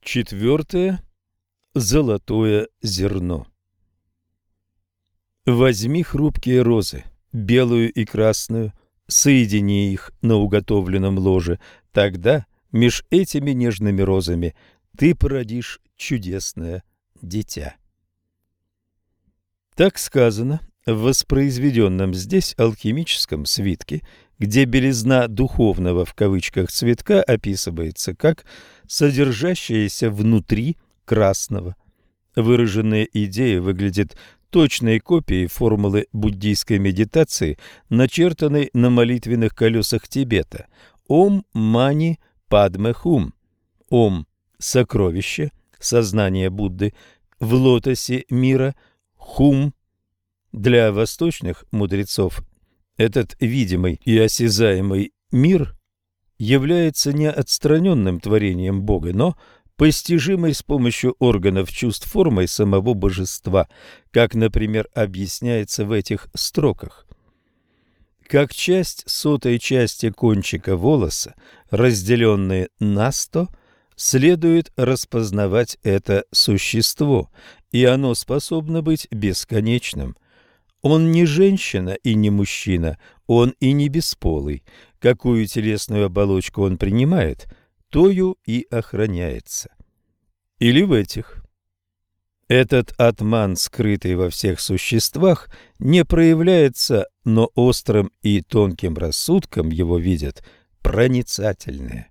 Четвертое. Золотое зерно. Возьми хрупкие розы, белую и красную, соедини их на уготовленном ложе, тогда меж этими нежными розами ты породишь чудесное дитя. Так сказано в воспроизведенном здесь алхимическом свитке, где белизна «духовного» в кавычках цветка описывается как содержащаяся внутри красного. Выраженная идея выглядит точной копией формулы буддийской медитации, начертанной на молитвенных колесах Тибета. Ом мани падме хум. Ом – сокровище, сознание Будды, в лотосе мира, хум. Для восточных мудрецов этот видимый и осязаемый мир является не отстраненным творением Бога, но постижимой с помощью органов чувств формой самого божества, как, например, объясняется в этих строках. Как часть сотой части кончика волоса, разделенные на 100, следует распознавать это существо, и оно способно быть бесконечным. Он не женщина и не мужчина, он и не бесполый. Какую телесную оболочку он принимает, тою и охраняется. Или в этих. Этот атман, скрытый во всех существах, не проявляется, но острым и тонким рассудком его видят проницательные.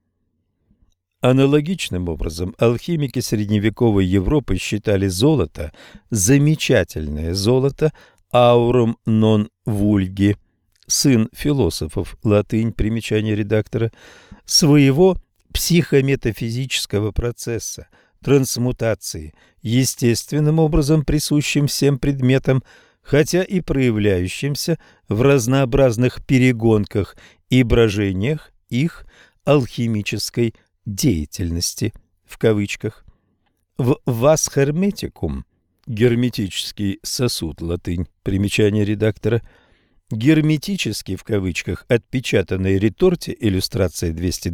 Аналогичным образом алхимики средневековой Европы считали золото, замечательное золото, аурум нон вульги, сын философов, латынь, примечание редактора, своего психометафизического процесса, трансмутации, естественным образом присущим всем предметам, хотя и проявляющимся в разнообразных перегонках и брожениях их алхимической деятельности, в кавычках. В «вас херметикум» герметический сосуд, латынь, примечание редактора, герметически в кавычках отпечатанной реторте, иллюстрация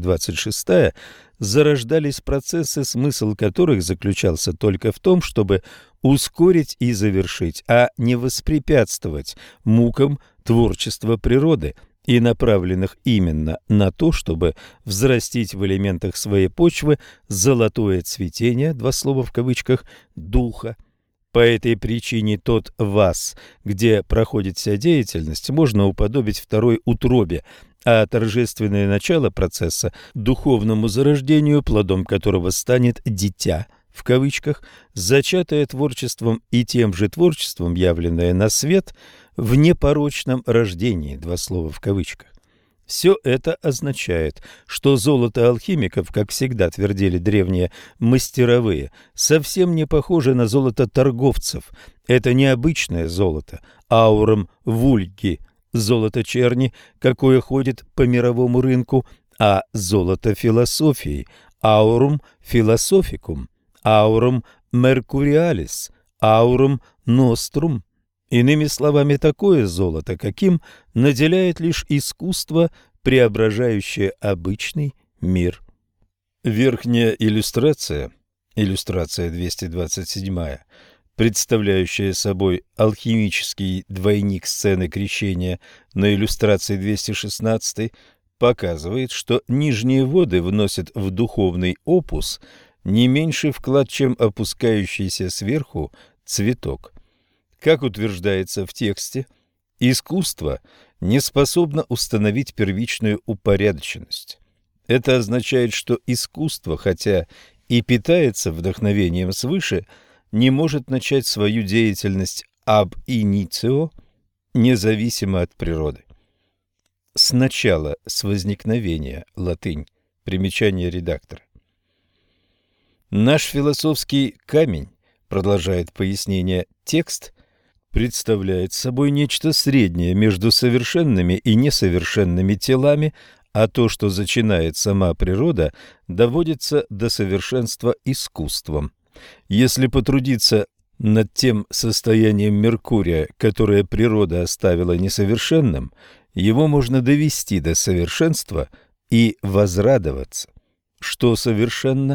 226, зарождались процессы, смысл которых заключался только в том, чтобы ускорить и завершить, а не воспрепятствовать мукам творчества природы, и направленных именно на то, чтобы взрастить в элементах своей почвы золотое цветение, два слова в кавычках, духа. По этой причине тот «вас», где проходит вся деятельность, можно уподобить второй утробе, а торжественное начало процесса – духовному зарождению, плодом которого станет «дитя», в кавычках, зачатое творчеством и тем же творчеством, явленное на свет в непорочном рождении, два слова в кавычках. Все это означает, что золото алхимиков, как всегда твердили древние мастеровые, совсем не похоже на золото торговцев. Это необычное золото, аурум вульги, золото черни, какое ходит по мировому рынку, а золото философии, аурум философикум, аурум меркуриалис, аурум нострум. Иными словами, такое золото, каким наделяет лишь искусство, преображающее обычный мир. Верхняя иллюстрация, иллюстрация 227, представляющая собой алхимический двойник сцены крещения на иллюстрации 216, показывает, что нижние воды вносят в духовный опус не меньший вклад, чем опускающийся сверху цветок. Как утверждается в тексте, искусство не способно установить первичную упорядоченность. Это означает, что искусство, хотя и питается вдохновением свыше, не может начать свою деятельность ab initio, независимо от природы. Сначала, с возникновения, латынь, примечание редактора. Наш философский камень, продолжает пояснение текст, представляет собой нечто среднее между совершенными и несовершенными телами, а то, что зачинает сама природа, доводится до совершенства искусством. Если потрудиться над тем состоянием Меркурия, которое природа оставила несовершенным, его можно довести до совершенства и возрадоваться. Что совершенно,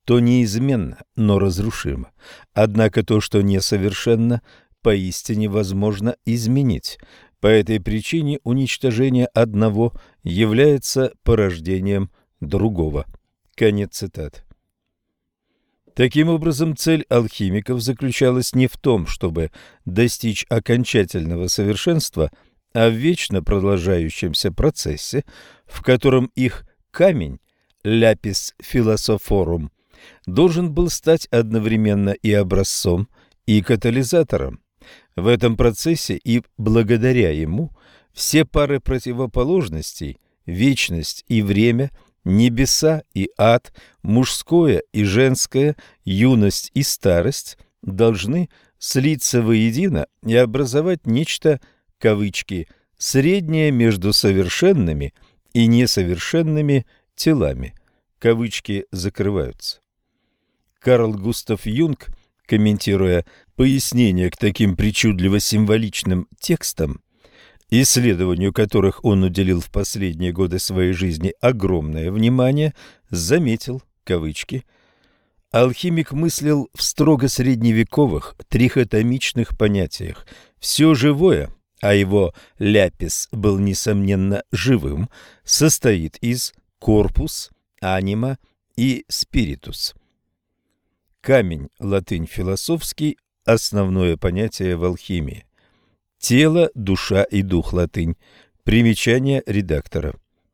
то неизменно, но разрушимо. Однако то, что несовершенно, поистине возможно изменить. По этой причине уничтожение одного является порождением другого. Конец цитаты. Таким образом, цель алхимиков заключалась не в том, чтобы достичь окончательного совершенства, а в вечно продолжающемся процессе, в котором их камень, ляпис философорум, должен был стать одновременно и образцом, и катализатором. В этом процессе и благодаря ему все пары противоположностей, вечность и время, небеса и ад, мужское и женское, юность и старость должны слиться воедино и образовать нечто, кавычки, среднее между совершенными и несовершенными телами, кавычки закрываются. Карл Густав Юнг, комментируя пояснения к таким причудливо-символичным текстам, исследованию которых он уделил в последние годы своей жизни огромное внимание, заметил, кавычки, алхимик мыслил в строго средневековых трихотомичных понятиях. Все живое, а его ляпис был, несомненно, живым, состоит из корпус, анима и спиритус. Камень, латынь философский, основное понятие в алхимии. Тело, душа и дух, латынь. Примечание редактора.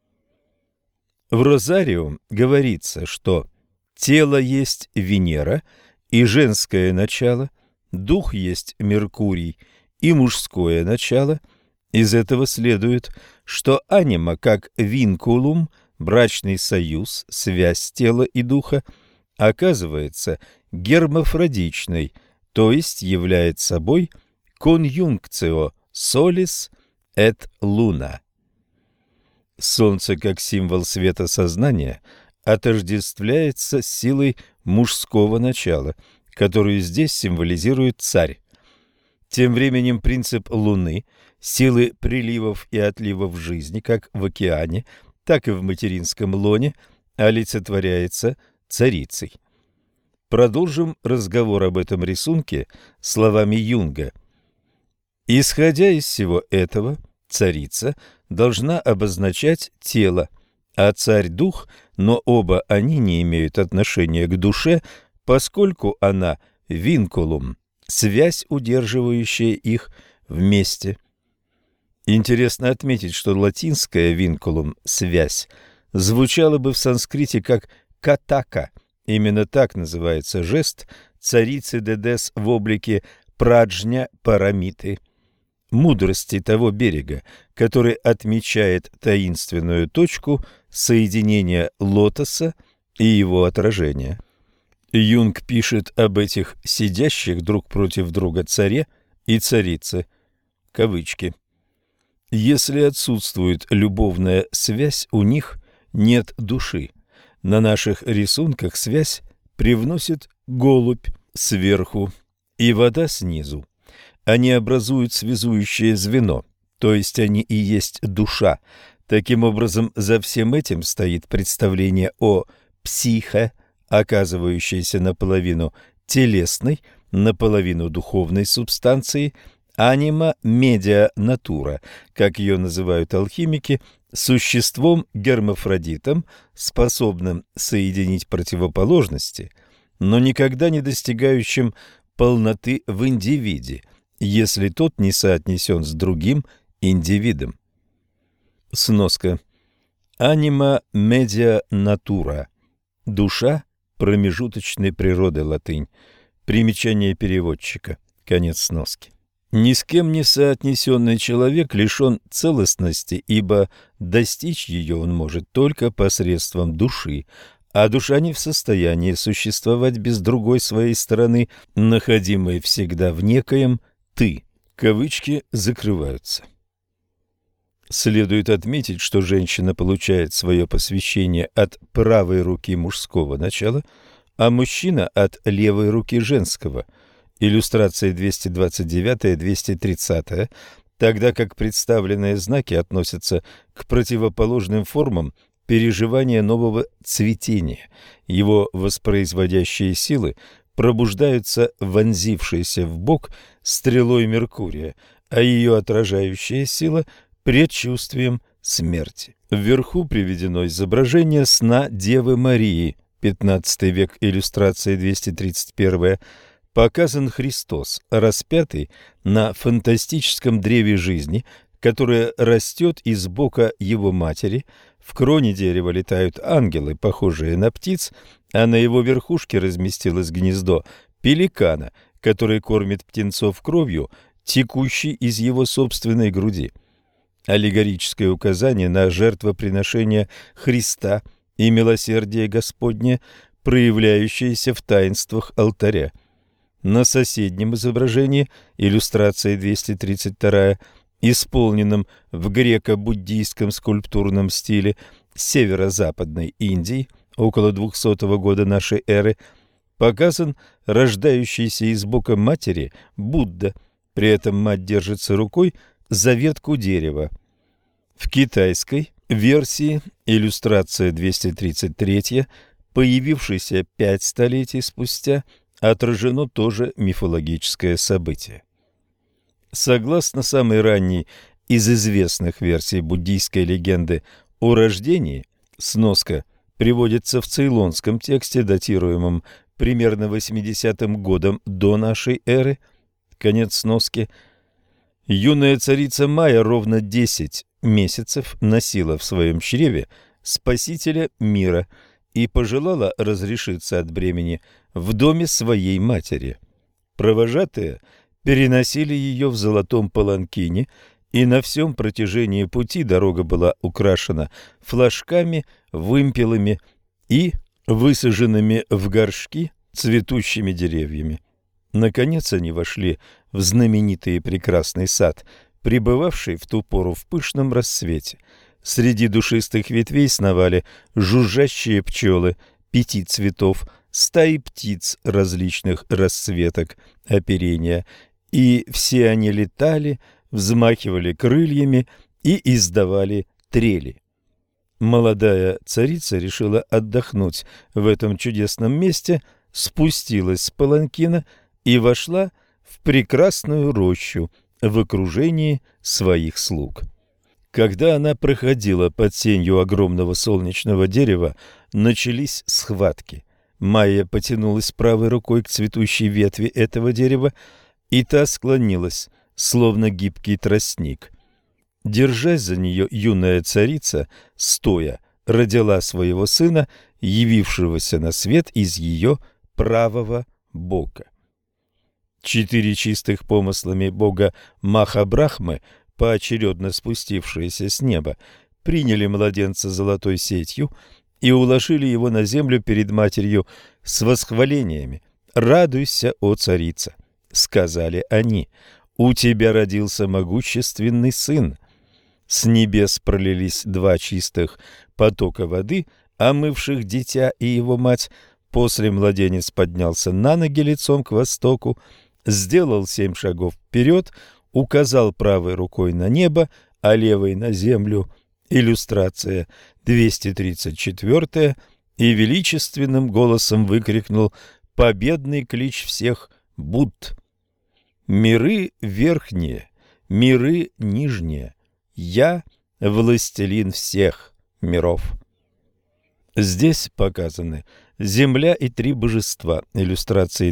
В Розариум говорится, что тело есть Венера и женское начало, дух есть Меркурий и мужское начало. Из этого следует, что анима как винкулум, брачный союз, связь тела и духа, оказывается гермафродичной, то есть является собой конъюнкцио солис et луна. Солнце, как символ света сознания, отождествляется с силой мужского начала, которую здесь символизирует царь. Тем временем принцип Луны, силы приливов и отливов жизни, как в океане, так и в материнском лоне, олицетворяется царицей. Продолжим разговор об этом рисунке словами Юнга. Исходя из всего этого, царица должна обозначать тело, а царь-дух, но оба они не имеют отношения к душе, поскольку она винкулум, связь, удерживающая их вместе. Интересно отметить, что латинское винкулум – связь звучало бы в санскрите как катака. Именно так называется жест царицы Дедес в облике праджня парамиты, мудрости того берега, который отмечает таинственную точку соединения лотоса и его отражения. Юнг пишет об этих сидящих друг против друга царе и царице, кавычки. Если отсутствует любовная связь, у них нет души. На наших рисунках связь привносит голубь сверху и вода снизу. Они образуют связующее звено, то есть они и есть душа. Таким образом, за всем этим стоит представление о психе, оказывающейся наполовину телесной, наполовину духовной субстанцией, анима медиа натура, как ее называют алхимики, существом гермафродитом, способным соединить противоположности, но никогда не достигающим полноты в индивиде, если тот не соотнесен с другим индивидом. Сноска. Анима медиа натура. Душа промежуточной природы, латынь. Примечание переводчика. Конец сноски. Ни с кем не соотнесенный человек лишен целостности, ибо достичь ее он может только посредством души, а душа не в состоянии существовать без другой своей стороны, находимой всегда в некоем «ты». Кавычки закрываются. Следует отметить, что женщина получает свое посвящение от правой руки мужского начала, а мужчина от левой руки женского. Иллюстрации 229-230, тогда как представленные знаки относятся к противоположным формам переживание нового цветения. Его воспроизводящие силы пробуждаются вонзившейся в бок стрелой Меркурия, а ее отражающая сила – предчувствием смерти. Вверху приведено изображение сна Девы Марии, 15 век, иллюстрация 231. Показан Христос, распятый на фантастическом древе жизни, которое растет из бока его матери. В кроне дерева летают ангелы, похожие на птиц, а на его верхушке разместилось гнездо пеликана, который кормит птенцов кровью, текущей из его собственной груди. Аллегорическое указание на жертвоприношение Христа и милосердие Господне, проявляющееся в таинствах алтаря. На соседнем изображении, иллюстрация 232, исполненном в греко-буддийском скульптурном стиле северо-западной Индии около 200 года нашей эры, показан рождающийся из бока матери Будда. При этом мать держится рукой за ветку дерева. В китайской версии, иллюстрация 233, появившейся 5 столетий спустя, отражено тоже мифологическое событие. Согласно самой ранней из известных версий буддийской легенды о рождении, сноска приводится в цейлонском тексте, датируемом примерно 80-м годом до нашей эры, конец сноски. Юная царица Майя ровно 10 месяцев носила в своем чреве Спасителя мира и пожелала разрешиться от бремени в доме своей матери. Провожатые переносили ее в золотом паланкине, и на всем протяжении пути дорога была украшена флажками, вымпелами и высаженными в горшки цветущими деревьями. Наконец они вошли в знаменитый и прекрасный сад, пребывавший в ту пору в пышном рассвете. Среди душистых ветвей сновали жужжащие пчелы 5 цветов, стаи птиц различных расцветок оперения, и все они летали, взмахивали крыльями и издавали трели. Молодая царица решила отдохнуть в этом чудесном месте, спустилась с паланкина и вошла в прекрасную рощу в окружении своих слуг. Когда она проходила под сенью огромного солнечного дерева, начались схватки. Майя потянулась правой рукой к цветущей ветви этого дерева, и та склонилась, словно гибкий тростник. Держась за нее, юная царица, стоя, родила своего сына, явившегося на свет из ее правого бока. 4 чистых помыслами бога Маха-Брахмы, поочередно спустившиеся с неба, приняли младенца золотой сетью и уложили его на землю перед матерью с восхвалениями. «Радуйся, о царица!» — сказали они. «У тебя родился могущественный сын». С небес пролились 2 чистых потока воды, омывших дитя и его мать. После младенец поднялся на ноги лицом к востоку, сделал 7 шагов вперед, указал правой рукой на небо, а левой на землю, иллюстрация 234, и величественным голосом выкрикнул победный клич всех Будд. «Миры верхние, миры нижние, я властелин всех миров». Здесь показаны земля и 3 божества, иллюстрации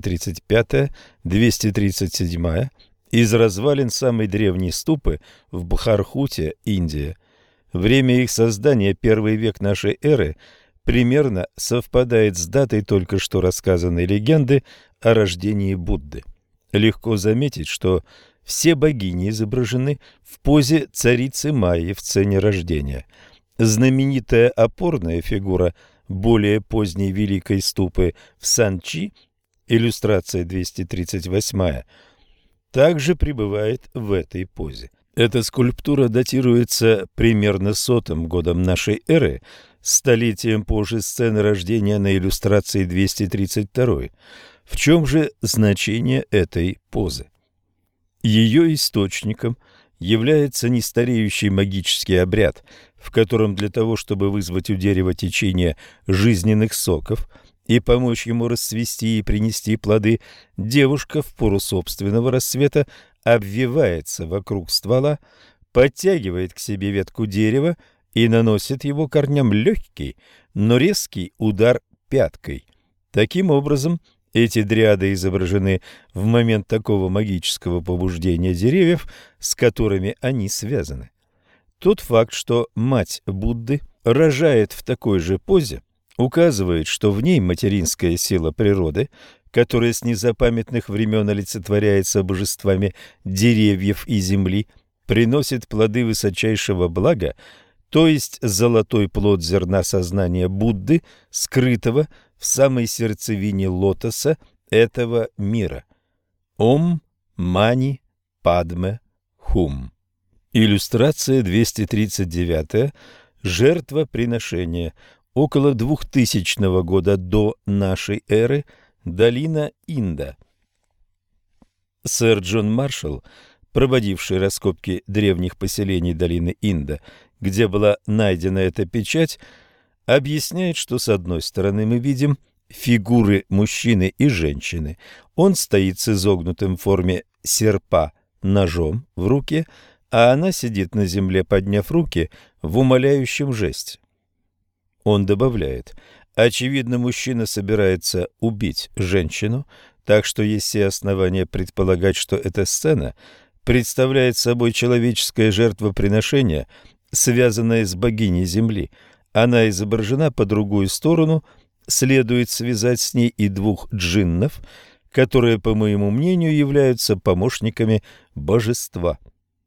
235-237, из развалин самой древней ступы в Бхархуте, Индия. Время их создания, 1 век нашей эры, примерно совпадает с датой только что рассказанной легенды о рождении Будды. Легко заметить, что все богини изображены в позе царицы Майи в сцене рождения. Знаменитая опорная фигура более поздней великой ступы в Санчи, иллюстрация 238, также пребывает в этой позе. Эта скульптура датируется примерно 100-м годом нашей эры, столетием позже сцены рождения на иллюстрации 232. В чем же значение этой позы? Ее источником является нестареющий магический обряд, в котором для того, чтобы вызвать у дерева течение жизненных соков и помочь ему расцвести и принести плоды, девушка в пору собственного рассвета обвивается вокруг ствола, подтягивает к себе ветку дерева и наносит его корням легкий, но резкий удар пяткой. Таким образом, эти дриады изображены в момент такого магического побуждения деревьев, с которыми они связаны. Тот факт, что мать Будды рожает в такой же позе, указывает, что в ней материнская сила природы, которая с незапамятных времен олицетворяется божествами деревьев и земли, приносит плоды высочайшего блага, то есть золотой плод зерна сознания Будды, скрытого в самой сердцевине лотоса этого мира. Ом Мани Падме Хум. Иллюстрация 239. Жертвоприношение. Около 2000 года до нашей эры. Долина Инда. Сэр Джон Маршалл, проводивший раскопки древних поселений долины Инда, где была найдена эта печать, объясняет, что с одной стороны мы видим фигуры мужчины и женщины. Он стоит с изогнутым в форме серпа ножом в руке, а она сидит на земле, подняв руки в умоляющем жесте. Он добавляет: очевидно, мужчина собирается убить женщину, так что есть все основания предполагать, что эта сцена представляет собой человеческое жертвоприношение, связанное с богиней Земли. Она изображена по другую сторону, следует связать с ней и двух джиннов, которые, по моему мнению, являются помощниками божества.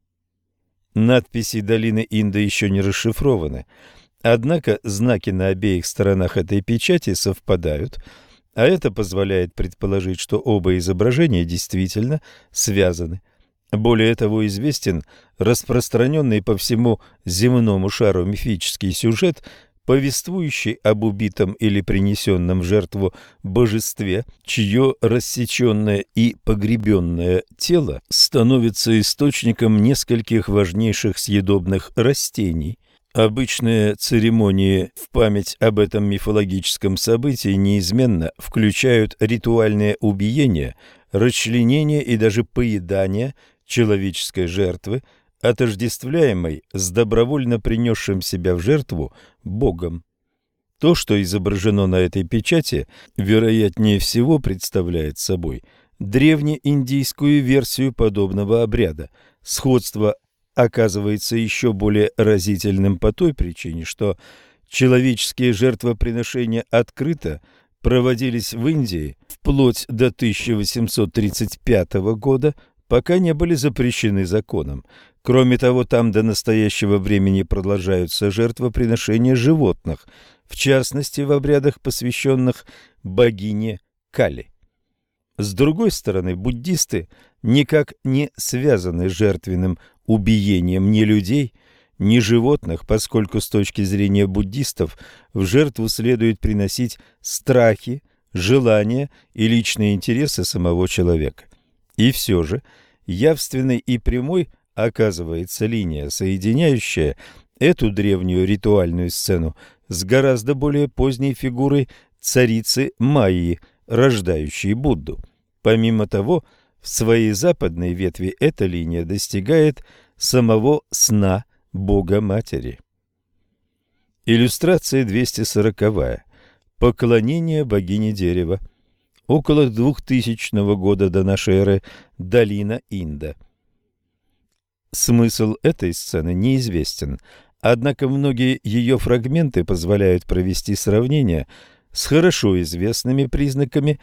Надписи долины Инда еще не расшифрованы, однако знаки на обеих сторонах этой печати совпадают, а это позволяет предположить, что оба изображения действительно связаны. Более того, известен распространенный по всему земному шару мифический сюжет, повествующий об убитом или принесенном в жертву божестве, чье рассеченное и погребенное тело становится источником нескольких важнейших съедобных растений. Обычные церемонии в память об этом мифологическом событии неизменно включают ритуальное убиение, расчленение и даже поедание человеческой жертвы, отождествляемой с добровольно принесшим себя в жертву Богом. То, что изображено на этой печати, вероятнее всего представляет собой древнеиндийскую версию подобного обряда. Сходство оказывается еще более разительным по той причине, что человеческие жертвоприношения открыто проводились в Индии вплоть до 1835 года, пока не были запрещены законом. Кроме того, там до настоящего времени продолжаются жертвоприношения животных, в частности, в обрядах, посвященных богине Кали. С другой стороны, буддисты никак не связаны с жертвенным убиением ни людей, ни животных, поскольку с точки зрения буддистов в жертву следует приносить страхи, желания и личные интересы самого человека. И все же явственной и прямой оказывается линия, соединяющая эту древнюю ритуальную сцену с гораздо более поздней фигурой царицы Майи, рождающей Будду. Помимо того, в своей западной ветви эта линия достигает самого сна Бога-Матери. Иллюстрация 240. Поклонение богине дерева. Около 2000 года до нашей эры. Долина Инда. Смысл этой сцены неизвестен, однако многие ее фрагменты позволяют провести сравнение с хорошо известными признаками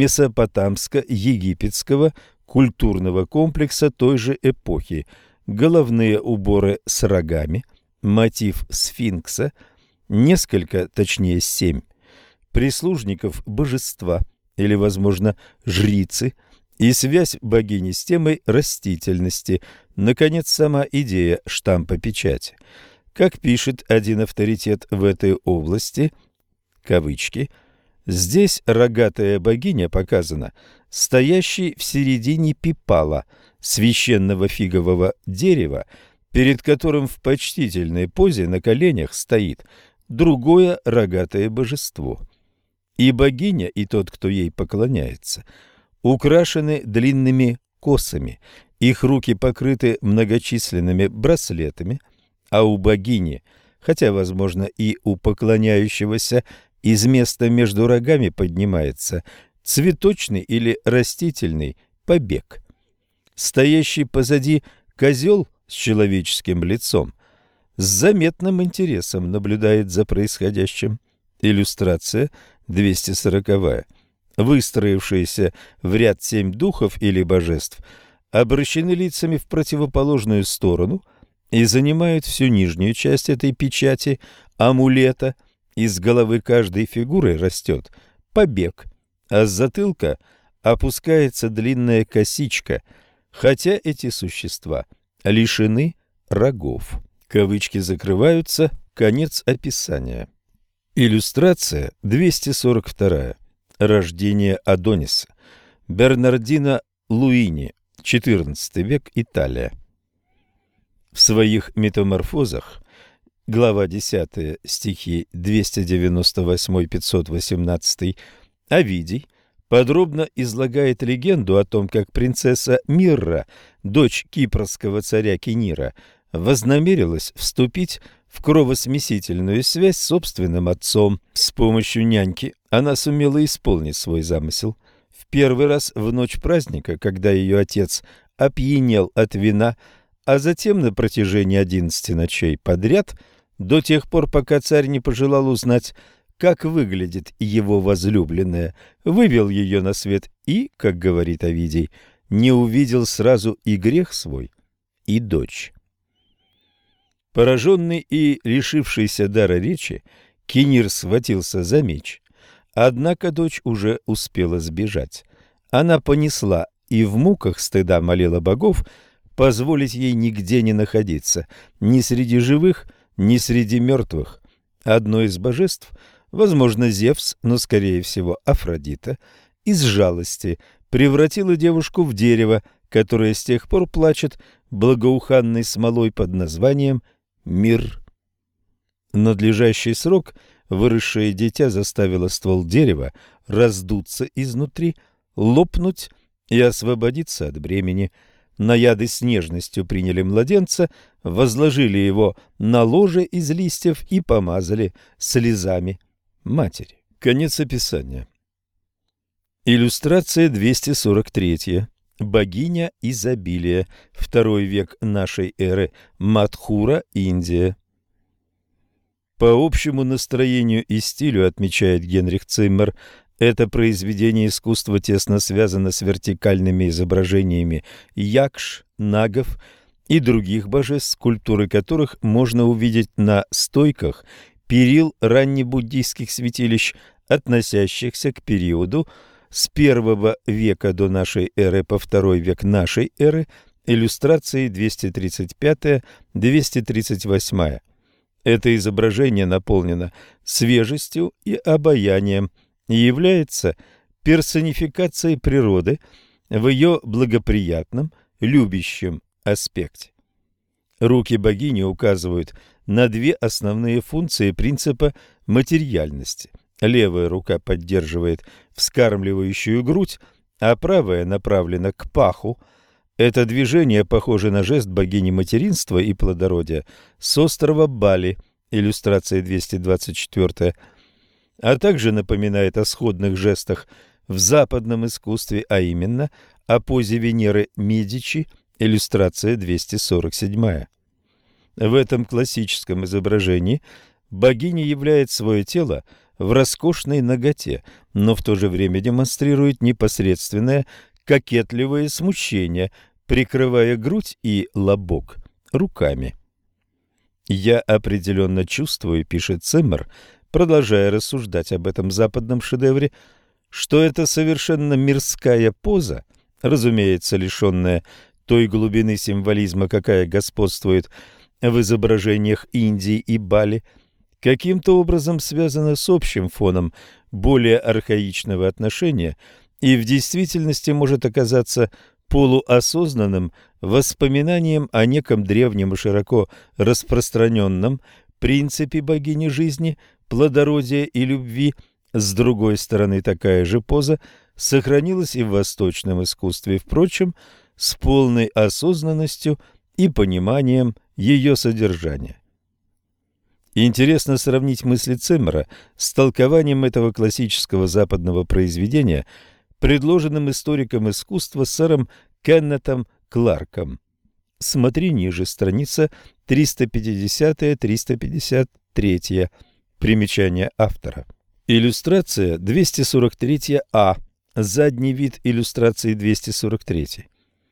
месопотамско-египетского культурного комплекса той же эпохи: головные уборы с рогами, мотив сфинкса, несколько, точнее 7, прислужников божества или, возможно, жрицы, и связь богини с темой растительности, наконец, сама идея штампа печати. Как пишет один авторитет в этой области, кавычки, здесь рогатая богиня показана стоящей в середине пипала, священного фигового дерева, перед которым в почтительной позе на коленях стоит другое рогатое божество. И богиня, и тот, кто ей поклоняется, украшены длинными косами, их руки покрыты многочисленными браслетами, а у богини, хотя, возможно, и у поклоняющегося, из места между рогами поднимается цветочный или растительный побег. Стоящий позади козел с человеческим лицом с заметным интересом наблюдает за происходящим. Иллюстрация 240. Выстроившиеся в ряд 7 духов или божеств обращены лицами в противоположную сторону и занимают всю нижнюю часть этой печати амулета. Из головы каждой фигуры растет побег, а с затылка опускается длинная косичка, хотя эти существа лишены рогов. Кавычки закрываются. Конец описания. Иллюстрация 242. Рождение Адониса. Бернардино Луини, XIV век, Италия. В своих метаморфозах, глава 10, стихи 298-518, Овидий подробно излагает легенду о том, как принцесса Мирра, дочь кипрского царя Кинира, вознамерилась вступить в кровосмесительную связь с собственным отцом. С помощью няньки она сумела исполнить свой замысел. В первый раз в ночь праздника, когда ее отец опьянел от вина, а затем на протяжении 11 ночей подряд, до тех пор, пока царь не пожелал узнать, как выглядит его возлюбленная, вывел ее на свет и, как говорит Овидий, не увидел сразу и грех свой, и дочь. Пораженный и лишившийся дара речи, Кинир схватился за меч. Однако дочь уже успела сбежать. Она понесла и в муках стыда молила богов позволить ей нигде не находиться, ни среди живых, ни среди мертвых. Одно из божеств, возможно, Зевс, но, скорее всего, Афродита, из жалости превратила девушку в дерево, которое с тех пор плачет благоуханной смолой под названием Мир. В надлежащий срок выросшее дитя заставило ствол дерева раздуться изнутри, лопнуть и освободиться от бремени. Наяды с нежностью приняли младенца, возложили его на ложе из листьев и помазали слезами матери. Конец описания. Иллюстрация 243. Богиня изобилия. II век нашей эры. Мадхура, Индия. По общему настроению и стилю, отмечает Генрих Циммер, это произведение искусства тесно связано с вертикальными изображениями якш, нагов и других божеств, скульптуры которых можно увидеть на стойках перил раннебуддийских святилищ, относящихся к периоду с I века до нашей эры по II век нашей эры, иллюстрации 235-238. Это изображение наполнено свежестью и обаянием и является персонификацией природы в ее благоприятном, любящем аспекте. Руки богини указывают на две основные функции принципа материальности. Левая рука поддерживает вскармливающую грудь, а правая направлена к паху. Это движение похоже на жест богини материнства и плодородия с острова Бали, иллюстрация 224, а также напоминает о сходных жестах в западном искусстве, а именно о позе Венеры Медичи, иллюстрация 247. В этом классическом изображении богиня являет свое тело в роскошной наготе, но в то же время демонстрирует непосредственное кокетливое смущение, прикрывая грудь и лобок руками. «Я определенно чувствую», — пишет Циммер, продолжая рассуждать об этом западном шедевре, что это совершенно мирская поза, разумеется, лишенная той глубины символизма, какая господствует в изображениях Индии и Бали, каким-то образом связана с общим фоном более архаичного отношения и в действительности может оказаться полуосознанным воспоминанием о неком древнем и широко распространенном принципе богини жизни, плодородия и любви. С другой стороны, такая же поза сохранилась и в восточном искусстве, впрочем, с полной осознанностью и пониманием ее содержания. Интересно сравнить мысли Циммера с толкованием этого классического западного произведения, предложенным историком искусства сэром Кеннетом Кларком. Смотри ниже, страница 350-353. Примечание автора. Иллюстрация 243А. Задний вид иллюстрации 243.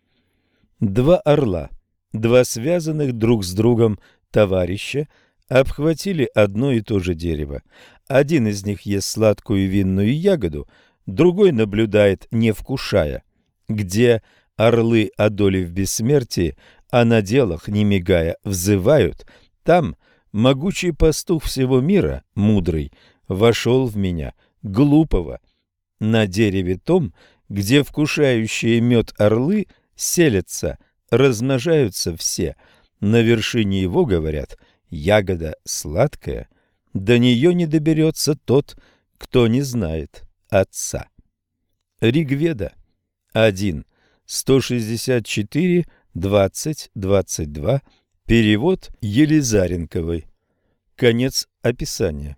Два орла, два связанных друг с другом товарища, обхватили одно и то же дерево. Один из них ест сладкую винную ягоду, другой наблюдает, не вкушая. Где орлы, одолев бессмертие, а на делах, не мигая, взывают, там могучий пастух всего мира, мудрый, вошел в меня, глупого. На дереве том, где вкушающие мед орлы селятся, размножаются все. На вершине его, говорят, ягода сладкая, до нее не доберется тот, кто не знает Отца. Ригведа 1, 164, 20, 22. Перевод Елизаренковой. Конец описания.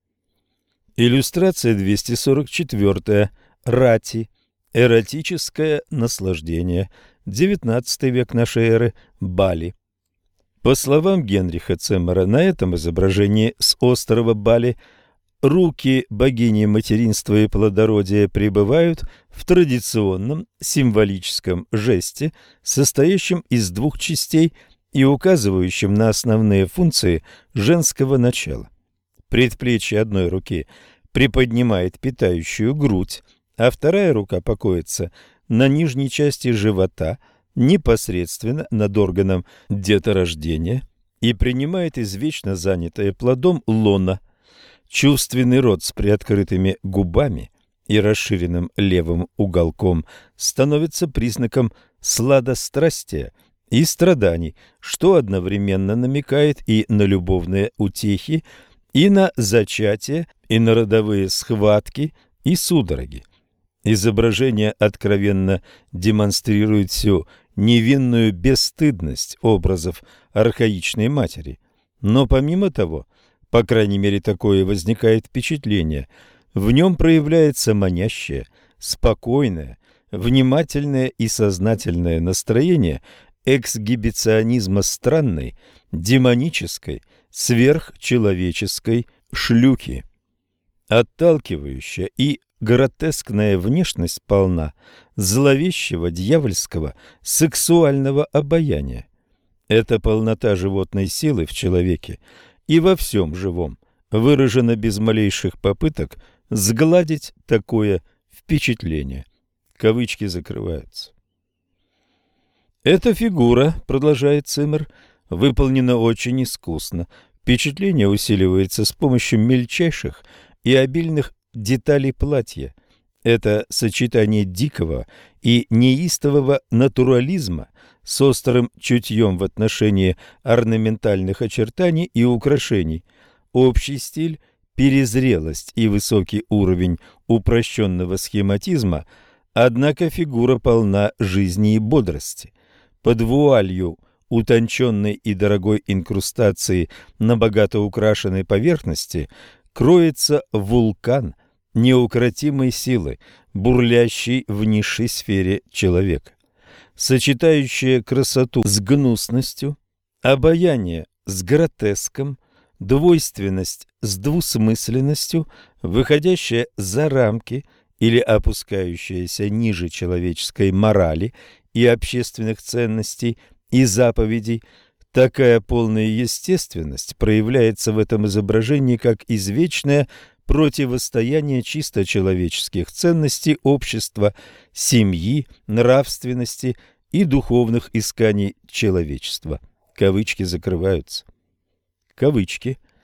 Иллюстрация 244. Рати. Эротическое наслаждение. 19 век нашей эры. Бали. По словам Генриха Циммера, на этом изображении с острова Бали руки богини материнства и плодородия пребывают в традиционном символическом жесте, состоящем из двух частей и указывающим на основные функции женского начала. Предплечье одной руки приподнимает питающую грудь, а вторая рука покоится на нижней части живота, непосредственно над органом деторождения, и принимает извечно занятое плодом лона. Чувственный рот с приоткрытыми губами и расширенным левым уголком становится признаком сладострастия и страданий, что одновременно намекает и на любовные утехи, и на зачатие, и на родовые схватки и судороги. Изображение откровенно демонстрирует всю невинную бесстыдность образов архаичной матери. Но помимо того, по крайней мере такое возникает впечатление, в нем проявляется манящее, спокойное, внимательное и сознательное настроение эксгибиционизма странной, демонической, сверхчеловеческой шлюхи. Отталкивающая и гротескная внешность полна зловещего дьявольского сексуального обаяния. Эта полнота животной силы в человеке и во всем живом выражена без малейших попыток сгладить такое впечатление. Кавычки закрываются. Эта фигура, продолжает Циммер, выполнена очень искусно. Впечатление усиливается с помощью мельчайших и обильных деталей платья. Это сочетание дикого и неистового натурализма с острым чутьем в отношении орнаментальных очертаний и украшений. Общий стиль, перезрелость и высокий уровень упрощенного схематизма, однако фигура полна жизни и бодрости. Под вуалью утонченной и дорогой инкрустации на богато украшенной поверхности кроется вулкан неукротимой силы, бурлящий в низшей сфере человека. Сочетающее красоту с гнусностью, обаяние с гротеском, двойственность с двусмысленностью, выходящая за рамки или опускающаяся ниже человеческой морали и общественных ценностей и заповедей, такая полная естественность проявляется в этом изображении как извечное противостояние чисто человеческих ценностей общества, семьи, нравственности и духовных исканий человечества. Кавычки закрываются. Кавычки.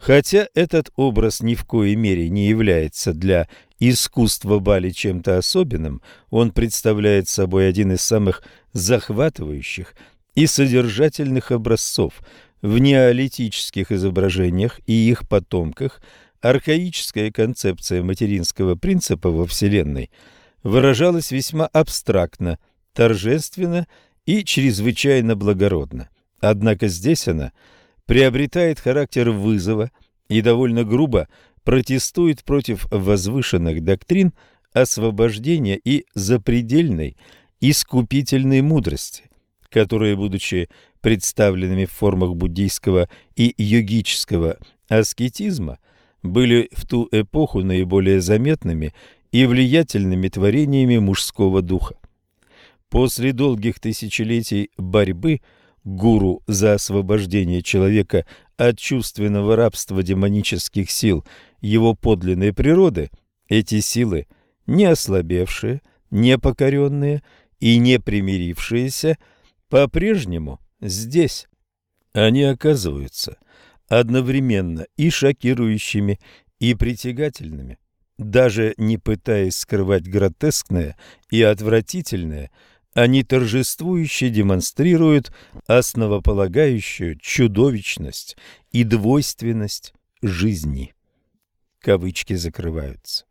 Хотя этот образ ни в коей мере не является для искусства Бали чем-то особенным, он представляет собой один из самых захватывающих и содержательных образцов. В неолитических изображениях и их потомках архаическая концепция материнского принципа во Вселенной выражалась весьма абстрактно, торжественно и чрезвычайно благородно. Однако здесь она приобретает характер вызова и довольно грубо протестует против возвышенных доктрин освобождения и запредельной искупительной мудрости, которые, будучи представленными в формах буддийского и йогического аскетизма, были в ту эпоху наиболее заметными и влиятельными творениями мужского духа. После долгих тысячелетий борьбы гуру за освобождение человека от чувственного рабства демонических сил его подлинной природы, эти силы, не ослабевшие, не покоренные и не примирившиеся, по-прежнему здесь. Они оказываются одновременно и шокирующими, и притягательными. Даже не пытаясь скрывать гротескное и отвратительное, они торжествующе демонстрируют основополагающую чудовищность и двойственность жизни. Кавычки закрываются.